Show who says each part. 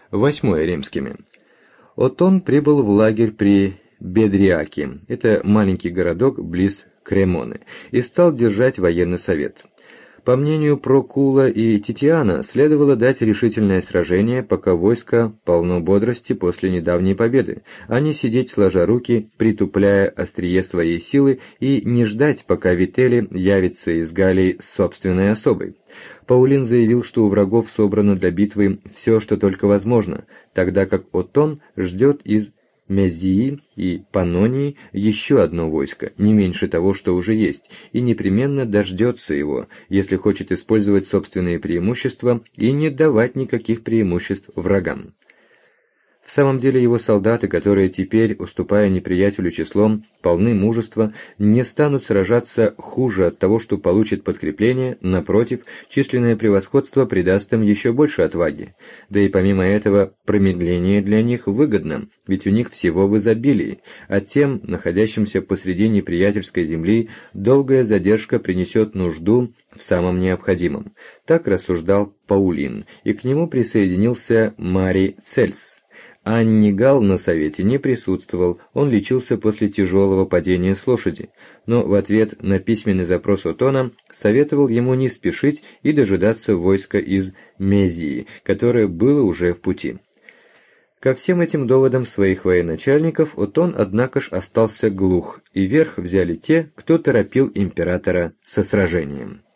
Speaker 1: Восьмое римскими. Отон прибыл в лагерь при Бедриаке, это маленький городок близ Кремоны, и стал держать военный совет. По мнению Прокула и Титиана, следовало дать решительное сражение, пока войско полно бодрости после недавней победы, а не сидеть сложа руки, притупляя острие своей силы, и не ждать, пока Вителли явится из Галлии с собственной особой. Паулин заявил, что у врагов собрано для битвы все, что только возможно, тогда как Отон ждет из Мезии и Панонии еще одно войско, не меньше того, что уже есть, и непременно дождется его, если хочет использовать собственные преимущества и не давать никаких преимуществ врагам. В самом деле его солдаты, которые теперь, уступая неприятелю числом, полны мужества, не станут сражаться хуже от того, что получат подкрепление, напротив, численное превосходство придаст им еще больше отваги. Да и помимо этого, промедление для них выгодно, ведь у них всего в изобилии, а тем, находящимся посреди неприятельской земли, долгая задержка принесет нужду в самом необходимом. Так рассуждал Паулин, и к нему присоединился Марий Цельс. Аннигал на совете не присутствовал, он лечился после тяжелого падения с лошади, но в ответ на письменный запрос Отона советовал ему не спешить и дожидаться войска из Мезии, которое было уже в пути. Ко всем этим доводам своих военачальников Отон, однако ж, остался глух, и верх взяли те, кто торопил императора со сражением.